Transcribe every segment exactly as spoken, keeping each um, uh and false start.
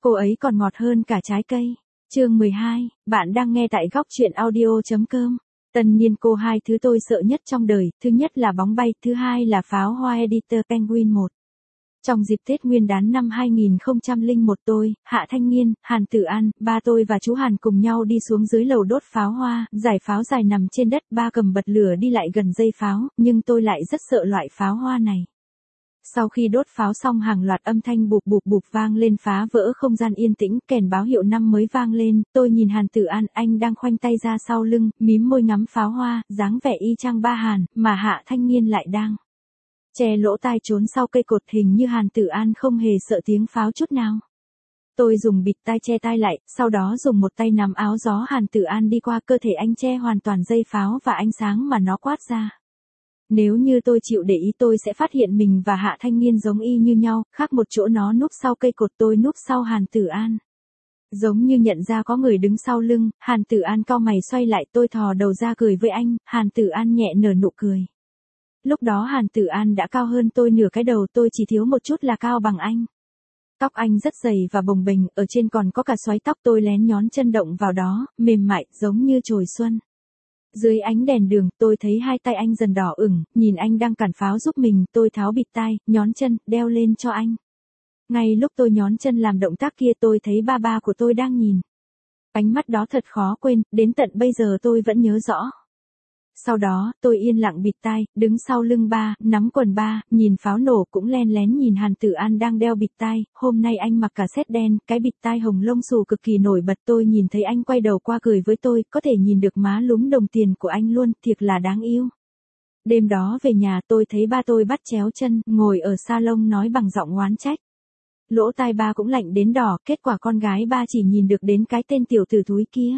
Cô ấy còn ngọt hơn cả trái cây. Chương mười hai, bạn đang nghe tại góc truyện audio chấm com. Tân niên cô hai thứ tôi sợ nhất trong đời, thứ nhất là bóng bay, thứ hai là pháo hoa Editor Penguin một. Trong dịp Tết Nguyên đán năm hai nghìn không trăm lẻ một tôi, Hạ Thanh Nghiên, Hàn Tử An, ba tôi và chú Hàn cùng nhau đi xuống dưới lầu đốt pháo hoa, giải pháo dài nằm trên đất, ba cầm bật lửa đi lại gần dây pháo, nhưng tôi lại rất sợ loại pháo hoa này. Sau khi đốt pháo xong hàng loạt âm thanh bụp bụp bụp vang lên phá vỡ không gian yên tĩnh, kèn báo hiệu năm mới vang lên, tôi nhìn Hàn Tử An, anh đang khoanh tay ra sau lưng, mím môi ngắm pháo hoa, dáng vẻ y chang ba Hàn, mà Hạ Thanh Nghiên lại đang che lỗ tai trốn sau cây cột, hình như Hàn Tử An không hề sợ tiếng pháo chút nào. Tôi dùng bịt tai che tai lại, sau đó dùng một tay nắm áo gió Hàn Tử An đi qua cơ thể anh, che hoàn toàn dây pháo và ánh sáng mà nó quát ra. Nếu như tôi chịu để ý tôi sẽ phát hiện mình và Hạ Thanh Nghiên giống y như nhau, khác một chỗ nó núp sau cây cột, tôi núp sau Hàn Tử An. Giống như nhận ra có người đứng sau lưng, Hàn Tử An cau mày xoay lại, tôi thò đầu ra cười với anh, Hàn Tử An nhẹ nở nụ cười. Lúc đó Hàn Tử An đã cao hơn tôi nửa cái đầu, tôi chỉ thiếu một chút là cao bằng anh. Tóc anh rất dày và bồng bềnh, ở trên còn có cả xoáy tóc, tôi lén nhón chân động vào đó, mềm mại, giống như chồi xuân. Dưới ánh đèn đường, tôi thấy hai tay anh dần đỏ ửng, nhìn anh đang cản pháo giúp mình, tôi tháo bịt tai, nhón chân, đeo lên cho anh. Ngay lúc tôi nhón chân làm động tác kia tôi thấy ba ba của tôi đang nhìn. Ánh mắt đó thật khó quên, đến tận bây giờ tôi vẫn nhớ rõ. Sau đó, tôi yên lặng bịt tai, đứng sau lưng ba, nắm quần ba, nhìn pháo nổ, cũng len lén nhìn Hàn Tử An đang đeo bịt tai, hôm nay anh mặc cả set đen, cái bịt tai hồng lông xù cực kỳ nổi bật, tôi nhìn thấy anh quay đầu qua cười với tôi, có thể nhìn được má lúm đồng tiền của anh luôn, thiệt là đáng yêu. Đêm đó về nhà tôi thấy ba tôi bắt chéo chân, ngồi ở salon nói bằng giọng oán trách. Lỗ tai ba cũng lạnh đến đỏ, kết quả con gái ba chỉ nhìn được đến cái tên tiểu tử thúi kia.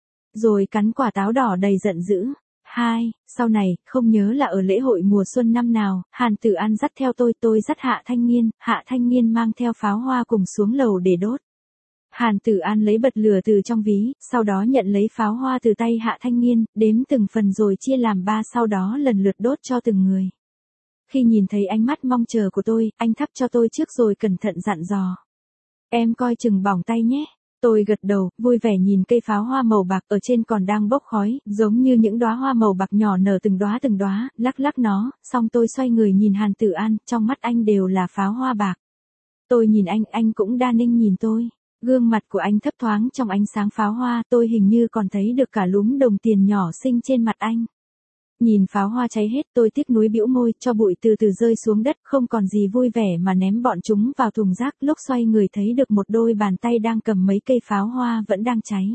Rồi cắn quả táo đỏ đầy giận dữ. Hai, sau này, không nhớ là ở lễ hội mùa xuân năm nào, Hàn Tử An dắt theo tôi, tôi dắt Hạ Thanh Nghiên, Hạ Thanh Nghiên mang theo pháo hoa cùng xuống lầu để đốt. Hàn Tử An lấy bật lửa từ trong ví, sau đó nhận lấy pháo hoa từ tay Hạ Thanh Nghiên, đếm từng phần rồi chia làm ba, sau đó lần lượt đốt cho từng người. Khi nhìn thấy ánh mắt mong chờ của tôi, anh thắp cho tôi trước rồi cẩn thận dặn dò. Em coi chừng bỏng tay nhé. Tôi gật đầu, vui vẻ nhìn cây pháo hoa màu bạc ở trên còn đang bốc khói, giống như những đóa hoa màu bạc nhỏ nở từng đóa từng đóa, lắc lắc nó, xong tôi xoay người nhìn Hàn Tử An, trong mắt anh đều là pháo hoa bạc. Tôi nhìn anh, anh cũng đa ninh nhìn tôi. Gương mặt của anh thấp thoáng trong ánh sáng pháo hoa, tôi hình như còn thấy được cả lúm đồng tiền nhỏ xinh trên mặt anh. Nhìn pháo hoa cháy hết, tôi tiếc nuối bĩu môi, cho bụi từ từ rơi xuống đất, không còn gì vui vẻ mà ném bọn chúng vào thùng rác, lúc xoay người thấy được một đôi bàn tay đang cầm mấy cây pháo hoa vẫn đang cháy.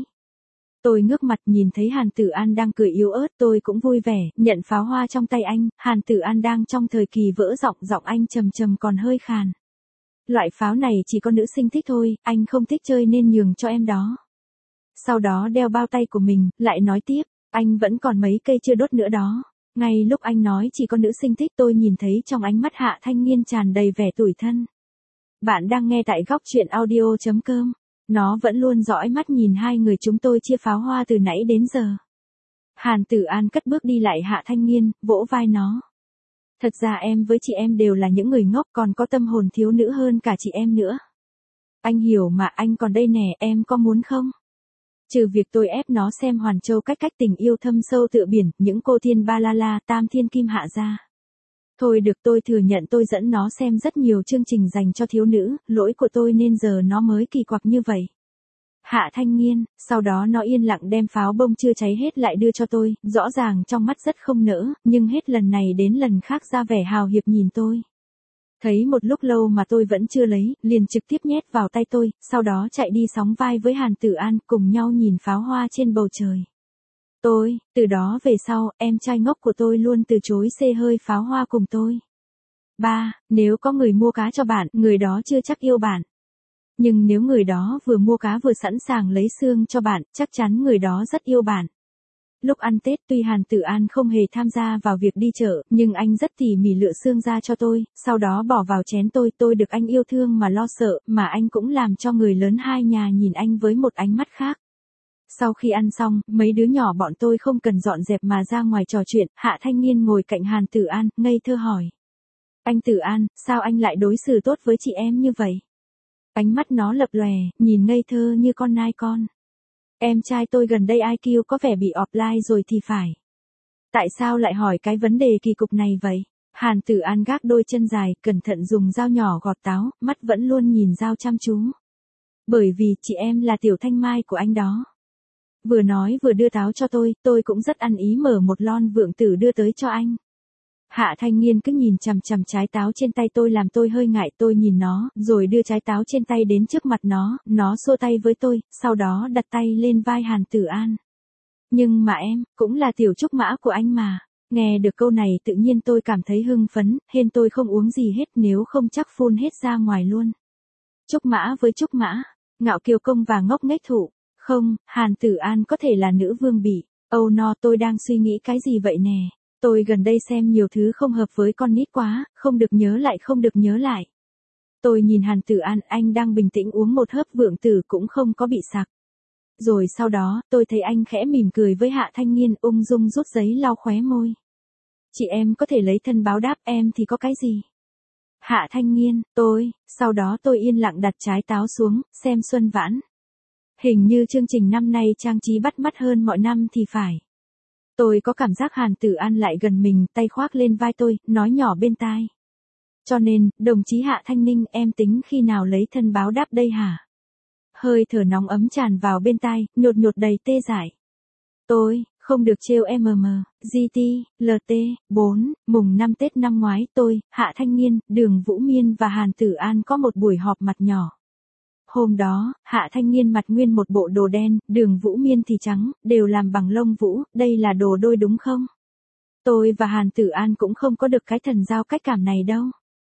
Tôi ngước mặt nhìn thấy Hàn Tử An đang cười yếu ớt, tôi cũng vui vẻ, nhận pháo hoa trong tay anh, Hàn Tử An đang trong thời kỳ vỡ giọng, giọng anh trầm trầm còn hơi khàn. Loại pháo này chỉ có nữ sinh thích thôi, anh không thích chơi nên nhường cho em đó. Sau đó đeo bao tay của mình, lại nói tiếp. Anh vẫn còn mấy cây chưa đốt nữa đó. Ngay lúc anh nói chỉ có nữ sinh thích, tôi nhìn thấy trong ánh mắt Hạ Thanh Nghiên tràn đầy vẻ tủi thân. Bạn đang nghe tại góc truyện audio chấm com. Nó vẫn luôn dõi mắt nhìn hai người chúng tôi chia pháo hoa từ nãy đến giờ. Hàn Tử An cất bước đi lại Hạ Thanh Nghiên, vỗ vai nó. Thật ra em với chị em đều là những người ngốc, còn có tâm hồn thiếu nữ hơn cả chị em nữa. Anh hiểu mà, anh còn đây nè, em có muốn không? Trừ việc tôi ép nó xem Hoàn Châu cách cách tình yêu thâm sâu tựa biển, những cô thiên ba la la, tam thiên kim hạ ra. Thôi được, tôi thừa nhận tôi dẫn nó xem rất nhiều chương trình dành cho thiếu nữ, lỗi của tôi nên giờ nó mới kỳ quặc như vậy. Hạ Thanh Nghiên, sau đó nó yên lặng đem pháo bông chưa cháy hết lại đưa cho tôi, rõ ràng trong mắt rất không nỡ, nhưng hết lần này đến lần khác ra vẻ hào hiệp nhìn tôi. Thấy một lúc lâu mà tôi vẫn chưa lấy, liền trực tiếp nhét vào tay tôi, sau đó chạy đi sóng vai với Hàn Tử An, cùng nhau nhìn pháo hoa trên bầu trời. Tôi, từ đó về sau, em trai ngốc của tôi luôn từ chối xê hơi pháo hoa cùng tôi. Ba, nếu có người mua cá cho bạn, người đó chưa chắc yêu bạn. Nhưng nếu người đó vừa mua cá vừa sẵn sàng lấy xương cho bạn, chắc chắn người đó rất yêu bạn. Lúc ăn Tết tuy Hàn Tử An không hề tham gia vào việc đi chợ, nhưng anh rất tỉ mỉ lựa xương ra cho tôi, sau đó bỏ vào chén tôi, tôi được anh yêu thương mà lo sợ, mà anh cũng làm cho người lớn hai nhà nhìn anh với một ánh mắt khác. Sau khi ăn xong, mấy đứa nhỏ bọn tôi không cần dọn dẹp mà ra ngoài trò chuyện, Hạ Thanh Nghiên ngồi cạnh Hàn Tử An, ngây thơ hỏi. Anh Tử An, sao anh lại đối xử tốt với chị em như vậy? Ánh mắt nó lập lòe, nhìn ngây thơ như con nai con. Em trai tôi gần đây i kiu có vẻ bị offline rồi thì phải. Tại sao lại hỏi cái vấn đề kỳ cục này vậy? Hàn Tử An gác đôi chân dài, cẩn thận dùng dao nhỏ gọt táo, mắt vẫn luôn nhìn dao chăm chú. Bởi vì chị em là tiểu thanh mai của anh đó. Vừa nói vừa đưa táo cho tôi, tôi cũng rất ăn ý mở một lon vượng tử đưa tới cho anh. Hạ Thanh Nghiên cứ nhìn chằm chằm trái táo trên tay tôi làm tôi hơi ngại, tôi nhìn nó, rồi đưa trái táo trên tay đến trước mặt nó, nó xua tay với tôi, sau đó đặt tay lên vai Hàn Tử An. Nhưng mà em, cũng là tiểu trúc mã của anh mà. Nghe được câu này tự nhiên tôi cảm thấy hưng phấn, hên tôi không uống gì hết nếu không chắc phun hết ra ngoài luôn. Trúc mã với trúc mã, ngạo kiều công và ngốc nghếch thụ. Không, Hàn Tử An có thể là nữ vương bỉ. Oh no, tôi đang suy nghĩ cái gì vậy nè. Tôi gần đây xem nhiều thứ không hợp với con nít quá, không được nhớ lại không được nhớ lại. Tôi nhìn Hàn Tử An, anh đang bình tĩnh uống một hớp vượng tử cũng không có bị sặc. Rồi sau đó, tôi thấy anh khẽ mỉm cười với Hạ Thanh Nghiên, ung dung rút giấy lau khóe môi. Chị em có thể lấy thân báo đáp, em thì có cái gì? Hạ Thanh Nghiên, tôi, sau đó tôi yên lặng đặt trái táo xuống, xem Xuân Vãn. Hình như chương trình năm nay trang trí bắt mắt hơn mọi năm thì phải. Tôi có cảm giác Hàn Tử An lại gần mình, tay khoác lên vai tôi, nói nhỏ bên tai. Cho nên, đồng chí Hạ Thanh Ninh, em tính khi nào lấy thân báo đáp đây hả? Hơi thở nóng ấm tràn vào bên tai, nhột nhột đầy tê dại. Tôi, không được trêu em em, giê tê, lờ tê, bốn, mùng năm Tết năm ngoái tôi, Hạ Thanh Nghiên, Đường Vũ Miên và Hàn Tử An có một buổi họp mặt nhỏ. Hôm đó, Hạ Thanh Nghiên mặc nguyên một bộ đồ đen, Đường Vũ Miên thì trắng, đều làm bằng lông vũ, đây là đồ đôi đúng không? Tôi và Hàn Tử An cũng không có được cái thần giao cách cảm này đâu.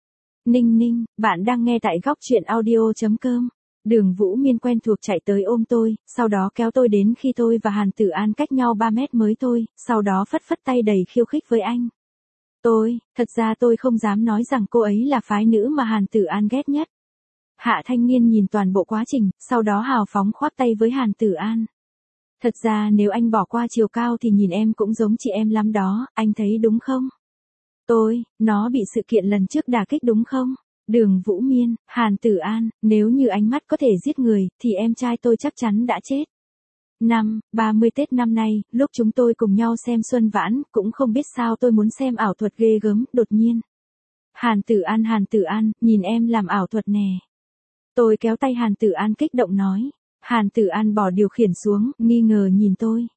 Ninh ninh, bạn đang nghe tại góc truyện audio chấm com. Đường Vũ Miên quen thuộc chạy tới ôm tôi, sau đó kéo tôi đến khi tôi và Hàn Tử An cách nhau ba mét mới thôi, sau đó phất phất tay đầy khiêu khích với anh. Tôi, thật ra tôi không dám nói rằng cô ấy là phái nữ mà Hàn Tử An ghét nhất. Hạ Thanh Nghiên nhìn toàn bộ quá trình, sau đó hào phóng khoác tay với Hàn Tử An. Thật ra nếu anh bỏ qua chiều cao thì nhìn em cũng giống chị em lắm đó, anh thấy đúng không? Tôi, nó bị sự kiện lần trước đả kích đúng không? Đường Vũ Miên, Hàn Tử An, nếu như ánh mắt có thể giết người, thì em trai tôi chắc chắn đã chết. Năm, ba mươi Tết năm nay, lúc chúng tôi cùng nhau xem Xuân Vãn, cũng không biết sao tôi muốn xem ảo thuật ghê gớm, đột nhiên. Hàn Tử An, Hàn Tử An, nhìn em làm ảo thuật nè. Tôi kéo tay Hàn Tử An kích động nói. Hàn Tử An bỏ điều khiển xuống, nghi ngờ nhìn tôi.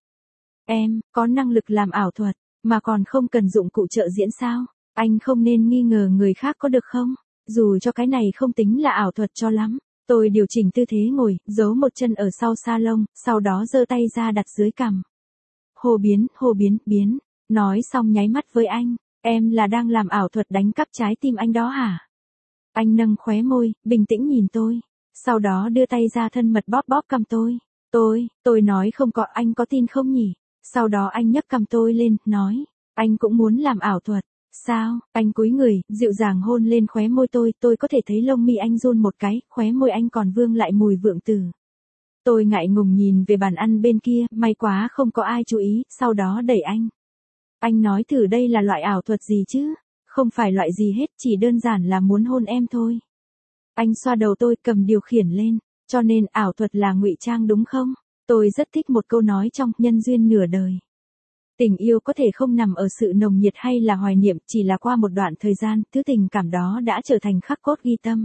Em, có năng lực làm ảo thuật, mà còn không cần dụng cụ trợ diễn sao? Anh không nên nghi ngờ người khác có được không? Dù cho cái này không tính là ảo thuật cho lắm. Tôi điều chỉnh tư thế ngồi, giấu một chân ở sau salon, sau đó giơ tay ra đặt dưới cằm. Hồ biến, hồ biến, biến. Nói xong nháy mắt với anh. Em là đang làm ảo thuật đánh cắp trái tim anh đó hả? Anh nâng khóe môi, bình tĩnh nhìn tôi. Sau đó đưa tay ra thân mật bóp bóp cằm tôi. Tôi, tôi nói không có, anh có tin không nhỉ? Sau đó anh nhấc cằm tôi lên, nói. Anh cũng muốn làm ảo thuật. Sao? Anh cúi người, dịu dàng hôn lên khóe môi tôi, tôi có thể thấy lông mi anh run một cái, khóe môi anh còn vương lại mùi vượng tử. Tôi ngại ngùng nhìn về bàn ăn bên kia, may quá không có ai chú ý, sau đó đẩy anh. Anh nói thử đây là loại ảo thuật gì chứ? Không phải loại gì hết, chỉ đơn giản là muốn hôn em thôi. Anh xoa đầu tôi, cầm điều khiển lên, cho nên ảo thuật là ngụy trang đúng không? Tôi rất thích một câu nói trong Nhân duyên nửa đời. Tình yêu có thể không nằm ở sự nồng nhiệt hay là hoài niệm, chỉ là qua một đoạn thời gian, thứ tình cảm đó đã trở thành khắc cốt ghi tâm.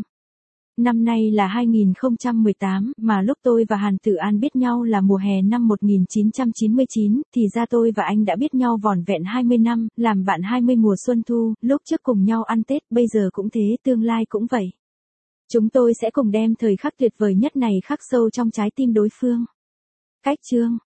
Năm nay là hai nghìn không trăm mười tám, mà lúc tôi và Hàn Tử An biết nhau là mùa hè năm một nghìn chín trăm chín mươi chín, thì ra tôi và anh đã biết nhau vỏn vẹn hai mươi năm, làm bạn hai mươi mùa xuân thu, lúc trước cùng nhau ăn Tết, bây giờ cũng thế, tương lai cũng vậy. Chúng tôi sẽ cùng đem thời khắc tuyệt vời nhất này khắc sâu trong trái tim đối phương. Cách chương